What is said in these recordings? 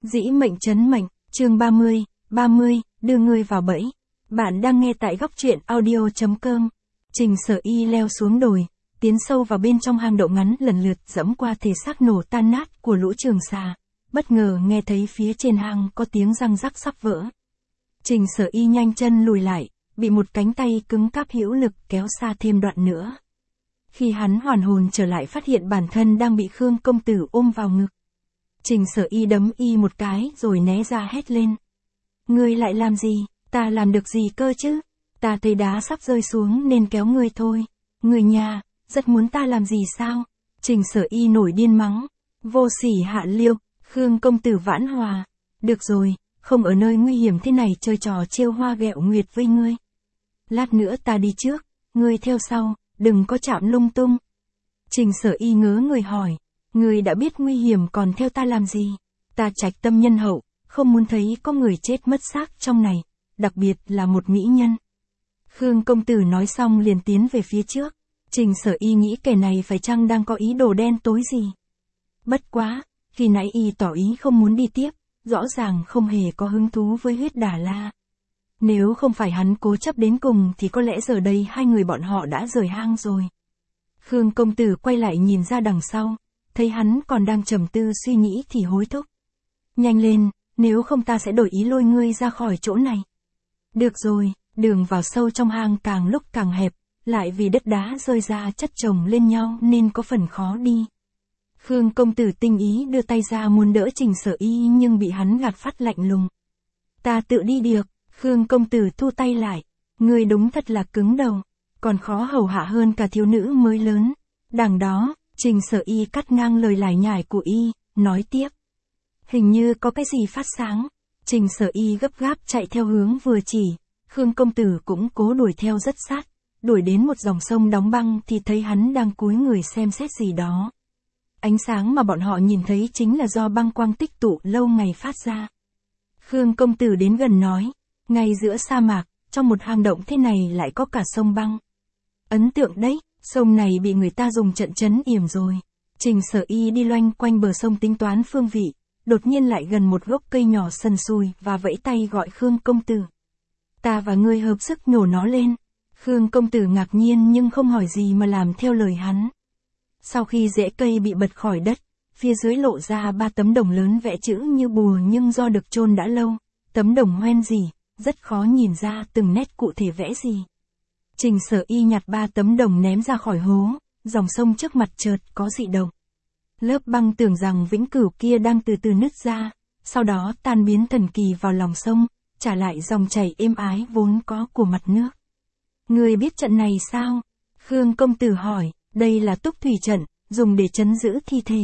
Dĩ mệnh trấn mệnh, chương 30, đưa ngươi vào bẫy. Bạn đang nghe tại góc truyện audio.com. Trình Sở Y leo xuống đồi, tiến sâu vào bên trong hang động ngắn lần lượt dẫm qua thể xác nổ tan nát của lũ trường xà. Bất ngờ nghe thấy phía trên hang có tiếng răng rắc sắp vỡ. Trình Sở Y nhanh chân lùi lại, bị một cánh tay cứng cáp hữu lực kéo xa thêm đoạn nữa. Khi hắn hoàn hồn trở lại phát hiện bản thân đang bị Khương công tử ôm vào ngực. Trình Sở Y đấm y một cái rồi né ra hét lên. Ngươi lại làm gì, ta làm được gì cơ chứ? Ta thấy đá sắp rơi xuống nên kéo ngươi thôi. Người nhà, rất muốn ta làm gì sao? Trình Sở Y nổi điên mắng. Vô sỉ hạ liêu, Khương công tử vãn hòa. Được rồi, không ở nơi nguy hiểm thế này chơi trò trêu hoa ghẹo nguyệt với ngươi. Lát nữa ta đi trước, ngươi theo sau, đừng có chạm lung tung. Trình Sở Y ngớ người hỏi. Ngươi đã biết nguy hiểm còn theo ta làm gì? Ta trạch tâm nhân hậu, không muốn thấy có người chết mất xác trong này, đặc biệt là một mỹ nhân. Khương công tử nói xong liền tiến về phía trước. Trình Sở Y nghĩ kẻ này phải chăng đang có ý đồ đen tối gì? Bất quá, khi nãy y tỏ ý không muốn đi tiếp, rõ ràng không hề có hứng thú với huyết Đà La. Nếu không phải hắn cố chấp đến cùng thì có lẽ giờ đây hai người bọn họ đã rời hang rồi. Khương công tử quay lại nhìn ra đằng sau, thấy hắn còn đang trầm tư suy nghĩ thì hối thúc. Nhanh lên, nếu không ta sẽ đổi ý lôi ngươi ra khỏi chỗ này. Được rồi, đường vào sâu trong hang càng lúc càng hẹp, lại vì đất đá rơi ra chất chồng lên nhau nên có phần khó đi. Khương công tử tinh ý đưa tay ra muốn đỡ Trình Sở Y nhưng bị hắn gạt phát lạnh lùng. Ta tự đi được. Khương công tử thu tay lại. Ngươi đúng thật là cứng đầu, còn khó hầu hạ hơn cả thiếu nữ mới lớn. Đằng đó, Trình Sở Y cắt ngang lời lải nhải của y, nói tiếp. Hình như có cái gì phát sáng. Trình Sở Y gấp gáp chạy theo hướng vừa chỉ, Khương công tử cũng cố đuổi theo rất sát. Đuổi đến một dòng sông đóng băng thì thấy hắn đang cúi người xem xét gì đó. Ánh sáng mà bọn họ nhìn thấy chính là do băng quang tích tụ lâu ngày phát ra. Khương công tử đến gần nói, ngay giữa sa mạc, trong một hang động thế này lại có cả sông băng. Ấn tượng đấy, sông này bị người ta dùng trận trấn yểm rồi. Trình Sở Y đi loanh quanh bờ sông tính toán phương vị, đột nhiên lại gần một gốc cây nhỏ sần sùi và vẫy tay gọi Khương công tử. Ta và ngươi hợp sức nhổ nó lên. Khương công tử ngạc nhiên nhưng không hỏi gì mà làm theo lời hắn. Sau khi rễ cây bị bật khỏi đất, phía dưới lộ ra 3 tấm đồng lớn vẽ chữ như bùa nhưng do được chôn đã lâu. Tấm đồng hoen gì, rất khó nhìn ra từng nét cụ thể vẽ gì. Trình Sở Y nhặt 3 tấm đồng ném ra khỏi hố, dòng sông trước mặt chợt có dị động. Lớp băng tưởng rằng vĩnh cửu kia đang từ từ nứt ra, sau đó tan biến thần kỳ vào lòng sông, trả lại dòng chảy êm ái vốn có của mặt nước. Ngươi biết trận này sao? Khương công tử hỏi, đây là túc thủy trận, dùng để trấn giữ thi thể.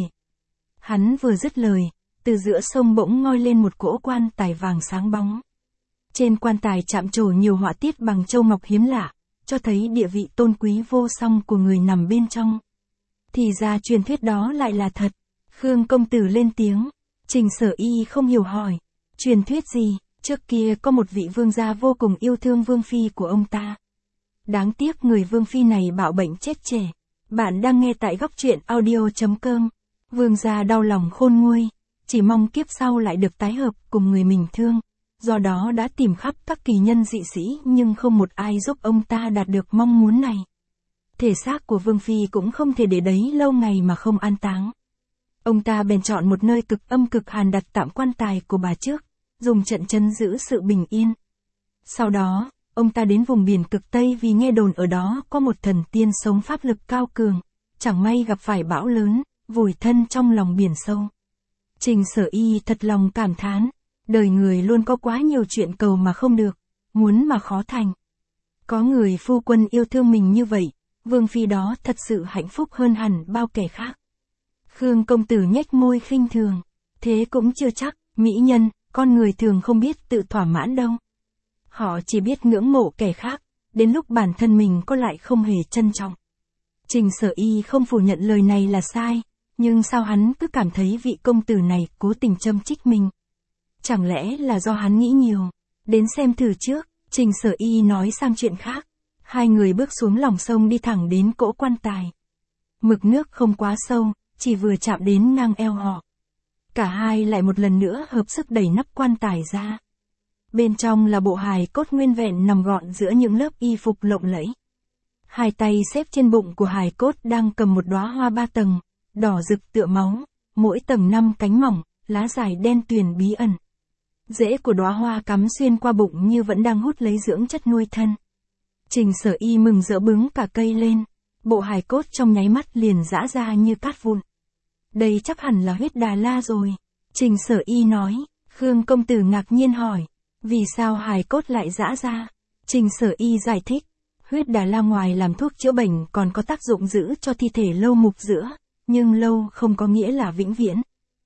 Hắn vừa dứt lời, từ giữa sông bỗng ngoi lên một cỗ quan tài vàng sáng bóng. Trên quan tài chạm trổ nhiều họa tiết bằng châu ngọc hiếm lạ, cho thấy địa vị tôn quý vô song của người nằm bên trong. Thì ra truyền thuyết đó lại là thật. Khương công tử lên tiếng. Trình Sở Y không hiểu hỏi. Truyền thuyết gì? Trước kia có một vị vương gia vô cùng yêu thương vương phi của ông ta. Đáng tiếc người vương phi này bạo bệnh chết trẻ. Bạn đang nghe tại góc truyện audio.com. Vương gia đau lòng khôn nguôi, chỉ mong kiếp sau lại được tái hợp cùng người mình thương. Do đó đã tìm khắp các kỳ nhân dị sĩ nhưng không một ai giúp ông ta đạt được mong muốn này. Thể xác của vương phi cũng không thể để đấy lâu ngày mà không an táng. Ông ta bèn chọn một nơi cực âm cực hàn đặt tạm quan tài của bà trước, dùng trận trấn giữ sự bình yên. Sau đó, ông ta đến vùng biển cực Tây vì nghe đồn ở đó có một thần tiên sống pháp lực cao cường, chẳng may gặp phải bão lớn, vùi thân trong lòng biển sâu. Trình Sở Y thật lòng cảm thán, đời người luôn có quá nhiều chuyện cầu mà không được, muốn mà khó thành. Có người phu quân yêu thương mình như vậy, vương phi đó thật sự hạnh phúc hơn hẳn bao kẻ khác. Khương công tử nhếch môi khinh thường, thế cũng chưa chắc, mỹ nhân, con người thường không biết tự thỏa mãn đâu. Họ chỉ biết ngưỡng mộ kẻ khác, đến lúc bản thân mình có lại không hề trân trọng. Trình Sở Y không phủ nhận lời này là sai, nhưng sao hắn cứ cảm thấy vị công tử này cố tình châm chích mình? Chẳng lẽ là do hắn nghĩ nhiều? Đến xem thử trước. Trình Sở Y nói sang chuyện khác. Hai người bước xuống lòng sông đi thẳng đến cỗ quan tài. Mực nước không quá sâu, chỉ vừa chạm đến ngang eo họ. Cả hai lại một lần nữa hợp sức đẩy nắp quan tài ra. Bên trong là bộ hài cốt nguyên vẹn nằm gọn giữa những lớp y phục lộng lẫy. Hai tay xếp trên bụng của hài cốt đang cầm một đóa hoa 3 tầng, đỏ rực tựa máu, mỗi tầng 5 cánh mỏng, lá dài đen tuyền bí ẩn. Rễ của đóa hoa cắm xuyên qua bụng như vẫn đang hút lấy dưỡng chất nuôi thân. Trình Sở Y mừng rỡ bứng cả cây lên, bộ hài cốt trong nháy mắt liền giã ra như cát vụn. Đây chắc hẳn là huyết Đà La rồi. Trình Sở Y nói. Khương công tử ngạc nhiên hỏi. Vì sao hài cốt lại giã ra? Trình Sở Y giải thích. Huyết Đà La ngoài làm thuốc chữa bệnh còn có tác dụng giữ cho thi thể lâu mục giữa, nhưng lâu không có nghĩa là vĩnh viễn.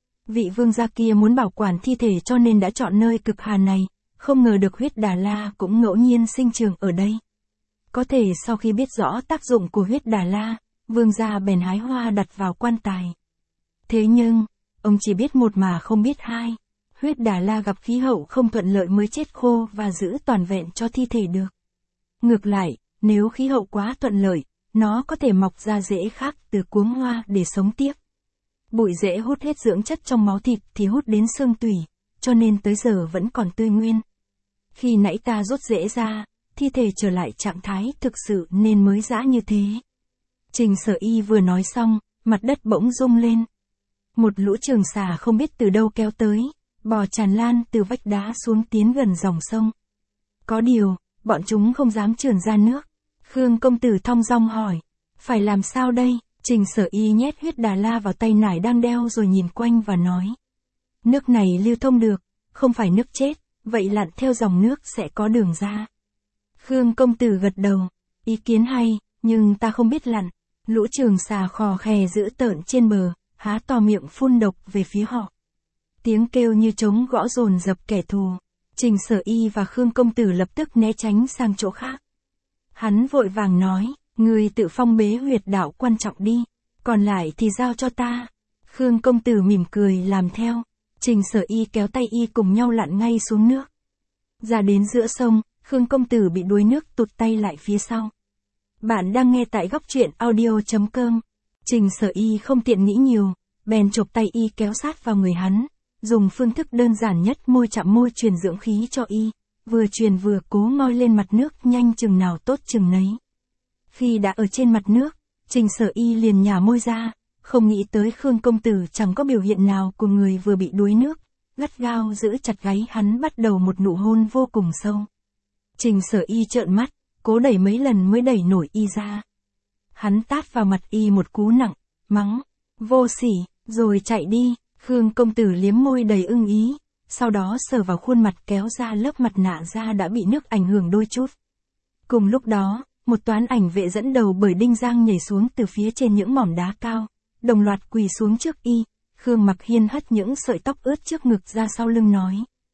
Vị vương gia kia muốn bảo quản thi thể cho nên đã chọn nơi cực hàn này, không ngờ được huyết Đà La cũng ngẫu nhiên sinh trưởng ở đây. Có thể sau khi biết rõ tác dụng của huyết Đà La, vương gia bèn hái hoa đặt vào quan tài. Thế nhưng, ông chỉ biết một mà không biết hai. Huyết Đà La gặp khí hậu không thuận lợi mới chết khô và giữ toàn vẹn cho thi thể được. Ngược lại, nếu khí hậu quá thuận lợi, nó có thể mọc ra rễ khác từ cuống hoa để sống tiếp. Bụi rễ hút hết dưỡng chất trong máu thịt thì hút đến xương tủy, cho nên tới giờ vẫn còn tươi nguyên. Khi nãy ta rút rễ ra, thi thể trở lại trạng thái thực sự nên mới giã như thế. Trình Sở Y vừa nói xong, mặt đất bỗng rung lên. Một lũ trường xà không biết từ đâu kéo tới, bò tràn lan từ vách đá xuống tiến gần dòng sông. Có điều, bọn chúng không dám trườn ra nước. Khương công tử thong dong hỏi, phải làm sao đây? Trình Sở Y nhét huyết Đà La vào tay nải đang đeo rồi nhìn quanh và nói. Nước này lưu thông được, không phải nước chết, vậy lặn theo dòng nước sẽ có đường ra. Khương công tử gật đầu, ý kiến hay, nhưng ta không biết lặn. Lũ trường xà khò khè dữ tợn trên bờ, há to miệng phun độc về phía họ. Tiếng kêu như trống gõ dồn dập kẻ thù. Trình Sở Y và Khương công tử lập tức né tránh sang chỗ khác. Hắn vội vàng nói, người tự phong bế huyệt đạo quan trọng đi, còn lại thì giao cho ta. Khương công tử mỉm cười làm theo. Trình Sở Y kéo tay y cùng nhau lặn ngay xuống nước. Ra đến giữa sông, Khương công tử bị đuối nước tụt tay lại phía sau. Bạn đang nghe tại góc truyện audio.com. Trình Sở Y không tiện nghĩ nhiều, bèn chộp tay y kéo sát vào người hắn, dùng phương thức đơn giản nhất môi chạm môi truyền dưỡng khí cho y, vừa truyền vừa cố ngoi lên mặt nước nhanh chừng nào tốt chừng nấy. Khi đã ở trên mặt nước, Trình Sở Y liền nhả môi ra, không nghĩ tới Khương công tử chẳng có biểu hiện nào của người vừa bị đuối nước, gắt gao giữ chặt gáy hắn bắt đầu một nụ hôn vô cùng sâu. Trình Sở Y trợn mắt, cố đẩy mấy lần mới đẩy nổi y ra. Hắn tát vào mặt y một cú nặng, mắng, vô sỉ, rồi chạy đi. Khương công tử liếm môi đầy ưng ý, sau đó sờ vào khuôn mặt kéo ra lớp mặt nạ da đã bị nước ảnh hưởng đôi chút. Cùng lúc đó, một toán ảnh vệ dẫn đầu bởi Đinh Giang nhảy xuống từ phía trên những mỏm đá cao, đồng loạt quỳ xuống trước y. Khương Mặc Hiên hất những sợi tóc ướt trước ngực ra sau lưng nói.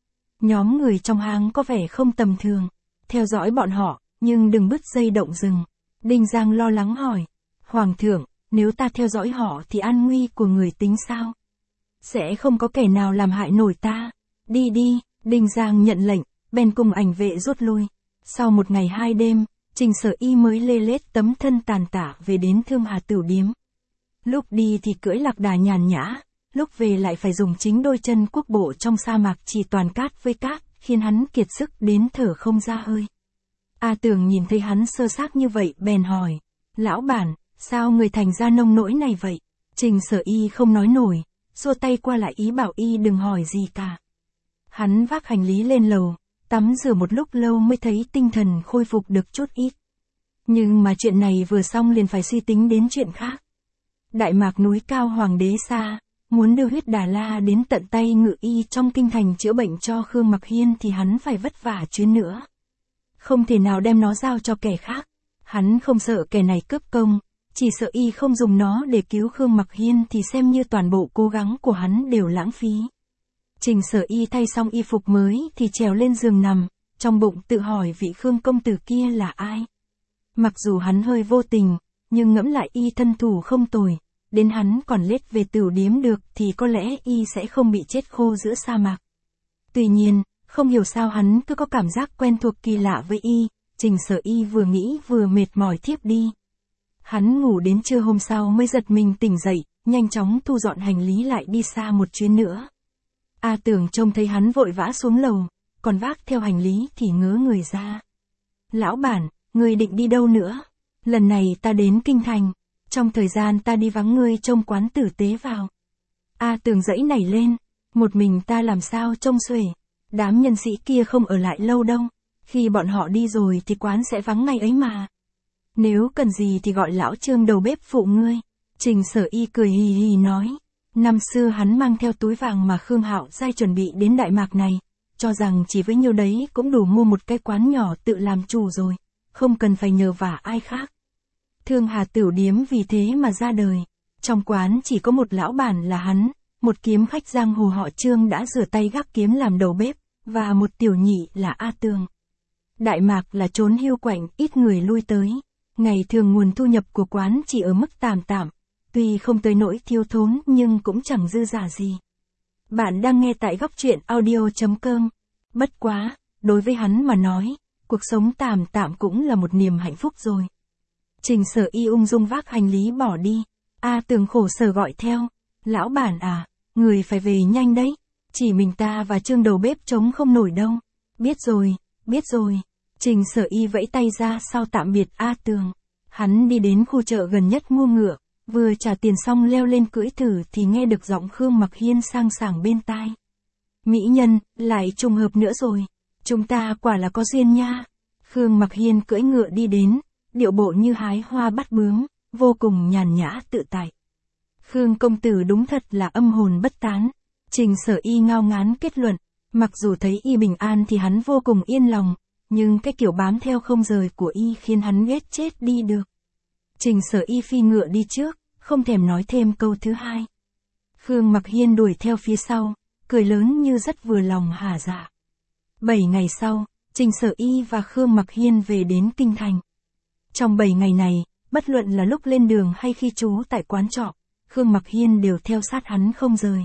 Nhóm người trong hang có vẻ không tầm thường, theo dõi bọn họ, nhưng đừng bứt dây động rừng. Đinh Giang lo lắng hỏi, Hoàng thượng, nếu ta theo dõi họ thì an nguy của người tính sao? Sẽ không có kẻ nào làm hại nổi ta. Đi đi, Đinh Giang nhận lệnh, bèn cùng ảnh vệ rút lui. Sau một ngày 2 đêm, Trình Sở Y mới lê lết tấm thân tàn tả về đến Thương Hà Tửu Điếm. Lúc đi thì cưỡi lạc đà nhàn nhã, lúc về lại phải dùng chính đôi chân quốc bộ trong sa mạc chỉ toàn cát với cát, khiến hắn kiệt sức đến thở không ra hơi. A Tường nhìn thấy hắn sơ xác như vậy bèn hỏi, lão bản, sao người thành ra nông nỗi này vậy? Trình Sở Y không nói nổi, xua tay qua lại ý bảo y đừng hỏi gì cả. Hắn vác hành lý lên lầu, tắm rửa một lúc lâu mới thấy tinh thần khôi phục được chút ít. Nhưng mà chuyện này vừa xong liền phải suy tính đến chuyện khác. Đại Mạc núi cao hoàng đế xa, muốn đưa huyết Đà La đến tận tay Ngự Y trong kinh thành chữa bệnh cho Khương Mặc Hiên thì hắn phải vất vả chuyến nữa. Không thể nào đem nó giao cho kẻ khác. Hắn không sợ kẻ này cướp công, chỉ sợ y không dùng nó để cứu Khương Mặc Hiên thì xem như toàn bộ cố gắng của hắn đều lãng phí. Trình Sở Y thay xong y phục mới thì trèo lên giường nằm, trong bụng tự hỏi vị Khương công tử kia là ai. Mặc dù hắn hơi vô tình, nhưng ngẫm lại y thân thủ không tồi, đến hắn còn lết về Tửu Điếm được thì có lẽ y sẽ không bị chết khô giữa sa mạc. Tuy nhiên, không hiểu sao hắn cứ có cảm giác quen thuộc kỳ lạ với y. Trình Sở Y vừa nghĩ vừa mệt mỏi thiếp đi. Hắn ngủ đến trưa hôm sau mới giật mình tỉnh dậy, nhanh chóng thu dọn hành lý lại đi xa một chuyến nữa. A Tường trông thấy hắn vội vã xuống lầu, còn vác theo hành lý thì ngớ người ra. Lão bản, ngươi định đi đâu nữa? Lần này ta đến Kinh Thành, trong thời gian ta đi vắng ngươi trông quán tử tế vào. A Tường giãy nảy lên, một mình ta làm sao trông xuể, đám nhân sĩ kia không ở lại lâu đâu, khi bọn họ đi rồi thì quán sẽ vắng ngày ấy mà. Nếu cần gì thì gọi lão Trương đầu bếp phụ ngươi. Trình Sở Y cười hì hì nói, năm xưa hắn mang theo túi vàng mà Khương Hạo Giai chuẩn bị đến Đại Mạc này, cho rằng chỉ với nhiêu đấy cũng đủ mua một cái quán nhỏ tự làm chủ rồi, không cần phải nhờ vả ai khác. Thương Hà Tửu Điếm vì thế mà ra đời, trong quán chỉ có một lão bản là hắn, một kiếm khách giang hồ họ Trương đã rửa tay gác kiếm làm đầu bếp, và một tiểu nhị là A Tường. Đại Mạc là chốn hiu quạnh ít người lui tới, ngày thường nguồn thu nhập của quán chỉ ở mức tạm tạm, tuy không tới nỗi thiếu thốn nhưng cũng chẳng dư giả gì. Bạn đang nghe tại góc truyện audio.com. Bất quá, đối với hắn mà nói, cuộc sống tạm tạm cũng là một niềm hạnh phúc rồi. Trình Sở Y ung dung vác hành lý bỏ đi. A Tường khổ sở gọi theo, lão bản à, người phải về nhanh đấy, chỉ mình ta và Trương đầu bếp chống không nổi đâu. Biết rồi, biết rồi. Trình Sở Y vẫy tay ra sau tạm biệt A Tường. Hắn đi đến khu chợ gần nhất mua ngựa, vừa trả tiền xong leo lên cưỡi thử thì nghe được giọng Khương Mặc Hiên sang sảng bên tai. Mỹ nhân, lại trùng hợp nữa rồi. Chúng ta quả là có duyên nha. Khương Mặc Hiên cưỡi ngựa đi đến, điệu bộ như hái hoa bắt bướm, vô cùng nhàn nhã tự tại. Khương công tử đúng thật là âm hồn bất tán. Trình Sở Y ngao ngán kết luận, mặc dù thấy y bình an thì hắn vô cùng yên lòng, nhưng cái kiểu bám theo không rời của y khiến hắn ghét chết đi được. Trình Sở Y phi ngựa đi trước, không thèm nói thêm câu thứ hai. Khương Mặc Hiên đuổi theo phía sau, cười lớn như rất vừa lòng hả dạ. 7 ngày sau, Trình Sở Y và Khương Mặc Hiên về đến Kinh Thành. Trong 7 ngày này, bất luận là lúc lên đường hay khi trú tại quán trọ, Khương Mặc Hiên đều theo sát hắn không rời.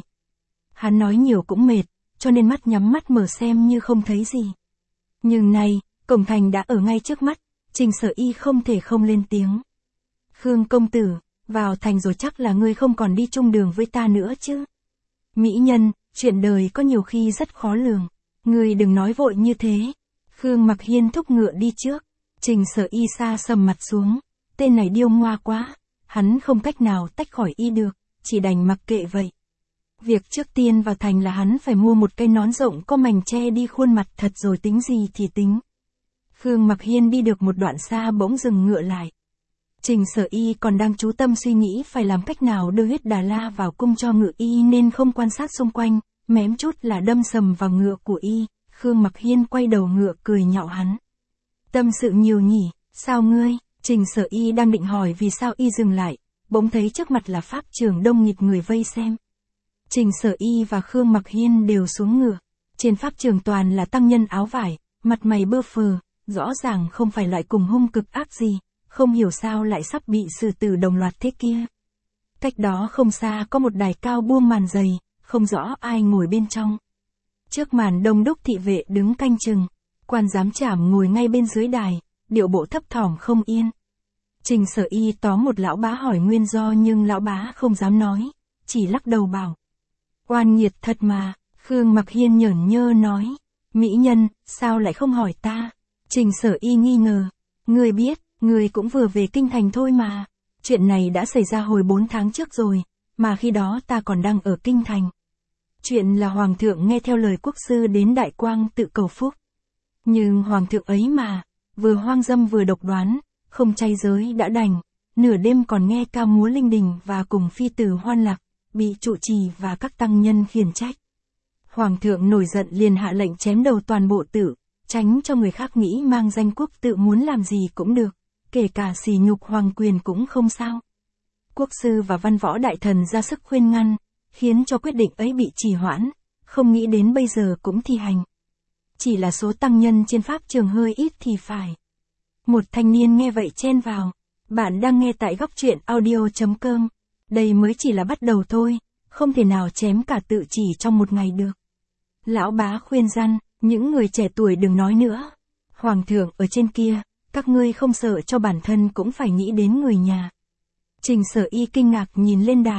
Hắn nói nhiều cũng mệt, cho nên mắt nhắm mắt mở xem như không thấy gì. Nhưng nay, cổng thành đã ở ngay trước mắt, Trình Sở Y không thể không lên tiếng. Khương công tử, vào thành rồi chắc là ngươi không còn đi chung đường với ta nữa chứ. Mỹ nhân, chuyện đời có nhiều khi rất khó lường, ngươi đừng nói vội như thế. Khương Mặc Hiên thúc ngựa đi trước, Trình Sở Y xa sầm mặt xuống, tên này điêu ngoa quá, hắn không cách nào tách khỏi y được, chỉ đành mặc kệ vậy. Việc trước tiên vào thành là hắn phải mua một cây nón rộng có mành che đi khuôn mặt thật rồi tính gì thì tính. Khương Mặc Hiên đi được một đoạn xa bỗng dừng ngựa lại. Trình Sở Y còn đang chú tâm suy nghĩ phải làm cách nào đưa huyết Đà La vào cung cho ngựa y nên không quan sát xung quanh, mém chút là đâm sầm vào ngựa của y. Khương Mặc Hiên quay đầu ngựa cười nhạo hắn. Tâm sự nhiều nhỉ, sao ngươi? Trình Sở Y đang định hỏi vì sao y dừng lại, bỗng thấy trước mặt là pháp trường đông nghịt người vây xem. Trình Sở Y và Khương Mặc Hiên đều xuống ngựa, trên pháp trường toàn là tăng nhân áo vải, mặt mày bơ phờ, rõ ràng không phải loại cùng hung cực ác gì, không hiểu sao lại sắp bị xử tử đồng loạt thế kia. Cách đó không xa có một đài cao buông màn dày, không rõ ai ngồi bên trong. Trước màn đông đúc thị vệ đứng canh chừng, quan giám trảm ngồi ngay bên dưới đài, điệu bộ thấp thỏm không yên. Trình Sở Y tóm một lão bá hỏi nguyên do nhưng lão bá không dám nói, chỉ lắc đầu bảo. Oan nghiệt thật mà. Khương Mặc Hiên nhởn nhơ nói. Mỹ nhân, sao lại không hỏi ta? Trình Sở Y nghi ngờ. Ngươi biết, ngươi cũng vừa về Kinh Thành thôi mà. Chuyện này đã xảy ra hồi 4 tháng trước rồi, mà khi đó ta còn đang ở Kinh Thành. Chuyện là Hoàng thượng nghe theo lời quốc sư đến Đại Quang tự cầu phúc. Nhưng Hoàng thượng ấy mà, vừa hoang dâm vừa độc đoán, không chay giới đã đành, nửa đêm còn nghe ca múa linh đình và cùng phi tử hoan lạc, bị trụ trì và các tăng nhân khiển trách. Hoàng thượng nổi giận liền hạ lệnh chém đầu toàn bộ tự, tránh cho người khác nghĩ mang danh quốc tự muốn làm gì cũng được, kể cả sỉ nhục hoàng quyền cũng không sao. Quốc sư và văn võ đại thần ra sức khuyên ngăn, khiến cho quyết định ấy bị trì hoãn, không nghĩ đến bây giờ cũng thi hành. Chỉ là số tăng nhân trên pháp trường hơi ít thì phải. Một thanh niên nghe vậy chen vào. Bạn đang nghe tại góc truyện audio.com. Đây mới chỉ là bắt đầu thôi, không thể nào chém cả tự chỉ trong một ngày được. Lão bá khuyên răn, những người trẻ tuổi đừng nói nữa. Hoàng thượng ở trên kia, các ngươi không sợ cho bản thân cũng phải nghĩ đến người nhà. Trình Sở Y kinh ngạc nhìn lên đài,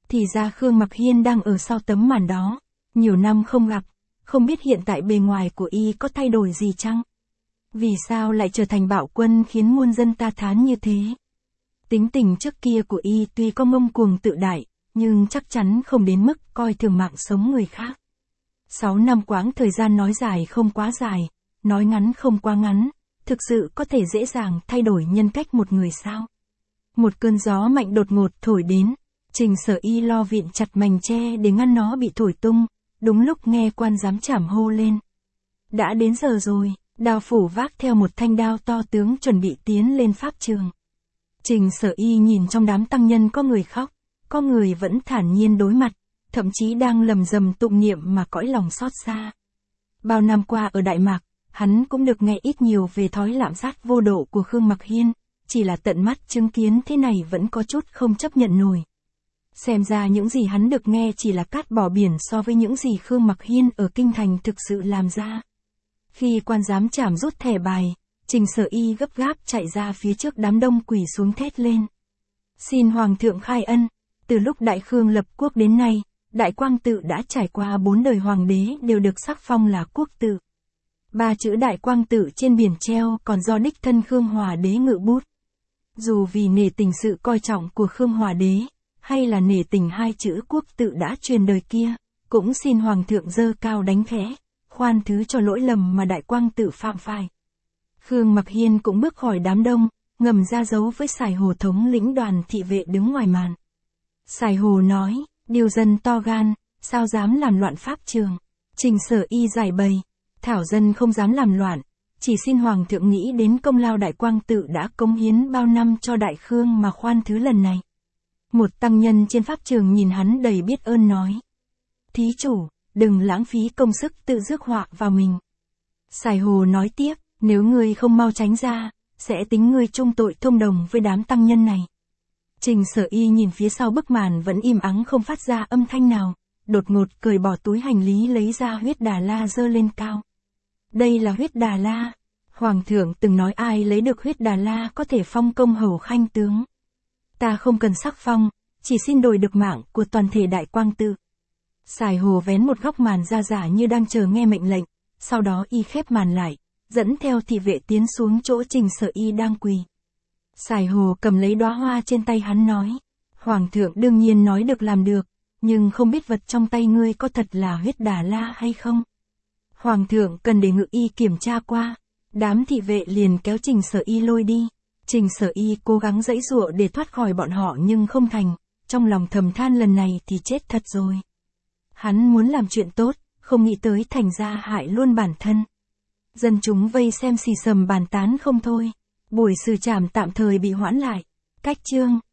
Thì ra Khương Mặc Hiên đang ở sau tấm màn đó. Nhiều năm không gặp, không biết hiện tại bề ngoài của y có thay đổi gì chăng? Vì sao lại trở thành bạo quân khiến muôn dân ta thán như thế? Tính tình trước kia của y tuy có ngông cuồng tự đại, nhưng chắc chắn không đến mức coi thường mạng sống người khác. 6 năm quãng thời gian nói dài không quá dài, nói ngắn không quá ngắn, thực sự có thể dễ dàng thay đổi nhân cách một người sao? Một cơn gió mạnh đột ngột thổi đến, Trình Sở Y lo vịn chặt mành tre để ngăn nó bị thổi tung, đúng lúc nghe quan giám trảm hô lên. Đã đến giờ rồi, Đao Phủ vác theo một thanh đao to tướng chuẩn bị tiến lên pháp trường. Trình Sở Y nhìn trong đám tăng nhân có người khóc, có người vẫn thản nhiên đối mặt, thậm chí đang lầm rầm tụng niệm mà cõi lòng xót xa. Bao năm qua ở Đại Mạc, hắn cũng được nghe ít nhiều về thói lạm sát vô độ của Khương Mặc Hiên, chỉ là tận mắt chứng kiến thế này vẫn có chút không chấp nhận nổi. Xem ra những gì hắn được nghe chỉ là cát bỏ biển so với những gì Khương Mặc Hiên ở Kinh Thành thực sự làm ra. Khi quan giám trảm rút thẻ bài, Trình Sở Y gấp gáp chạy ra phía trước đám đông quỳ xuống thét lên. Xin Hoàng thượng khai ân, từ lúc Đại Khương lập quốc đến nay, Đại Quang Tự đã trải qua 4 đời hoàng đế đều được sắc phong là quốc tự. 3 chữ Đại Quang Tự trên biển treo còn do đích thân Khương Hòa đế ngự bút. Dù vì nể tình sự coi trọng của Khương Hòa đế, hay là nể tình 2 chữ quốc tự đã truyền đời kia, cũng xin Hoàng thượng dơ cao đánh khẽ, khoan thứ cho lỗi lầm mà Đại Quang Tự phạm phải. Khương Mặc Hiên cũng bước khỏi đám đông, ngầm ra dấu với Sài Hồ thống lĩnh đoàn thị vệ đứng ngoài màn. Sài Hồ nói, điều dân to gan, sao dám làm loạn pháp trường. Trình Sở Y giải bày, thảo dân không dám làm loạn, chỉ xin Hoàng thượng nghĩ đến công lao Đại Quang Tự đã cống hiến bao năm cho Đại Khương mà khoan thứ lần này. Một tăng nhân trên pháp trường nhìn hắn đầy biết ơn nói. Thí chủ, đừng lãng phí công sức tự rước họa vào mình. Sài Hồ nói tiếp, nếu ngươi không mau tránh ra, sẽ tính ngươi chung tội thông đồng với đám tăng nhân này. Trình Sở Y nhìn phía sau bức màn vẫn im ắng không phát ra âm thanh nào, đột ngột cởi bỏ túi hành lý lấy ra huyết đà la giơ lên cao. Đây là huyết đà la. Hoàng thượng từng nói ai lấy được huyết đà la có thể phong công hầu khanh tướng. Ta không cần sắc phong, chỉ xin đổi được mạng của toàn thể Đại Quang Tự. Sài Hồ vén một góc màn ra giả như đang chờ nghe mệnh lệnh, sau đó y khép màn lại, dẫn theo thị vệ tiến xuống chỗ Trình Sở Y đang quỳ. Sài Hồ cầm lấy đóa hoa trên tay hắn nói, Hoàng thượng đương nhiên nói được làm được, nhưng không biết vật trong tay ngươi có thật là huyết đà la hay không. Hoàng thượng cần để Ngự Y kiểm tra qua. Đám thị vệ liền kéo Trình Sở Y lôi đi. Trình Sở Y cố gắng giãy giụa để thoát khỏi bọn họ nhưng không thành, trong lòng thầm than lần này thì chết thật rồi. Hắn muốn làm chuyện tốt, không nghĩ tới thành ra hại luôn bản thân. Dân chúng vây xem xì xầm bàn tán không thôi. Buổi xử trảm tạm thời bị hoãn lại. Cách chương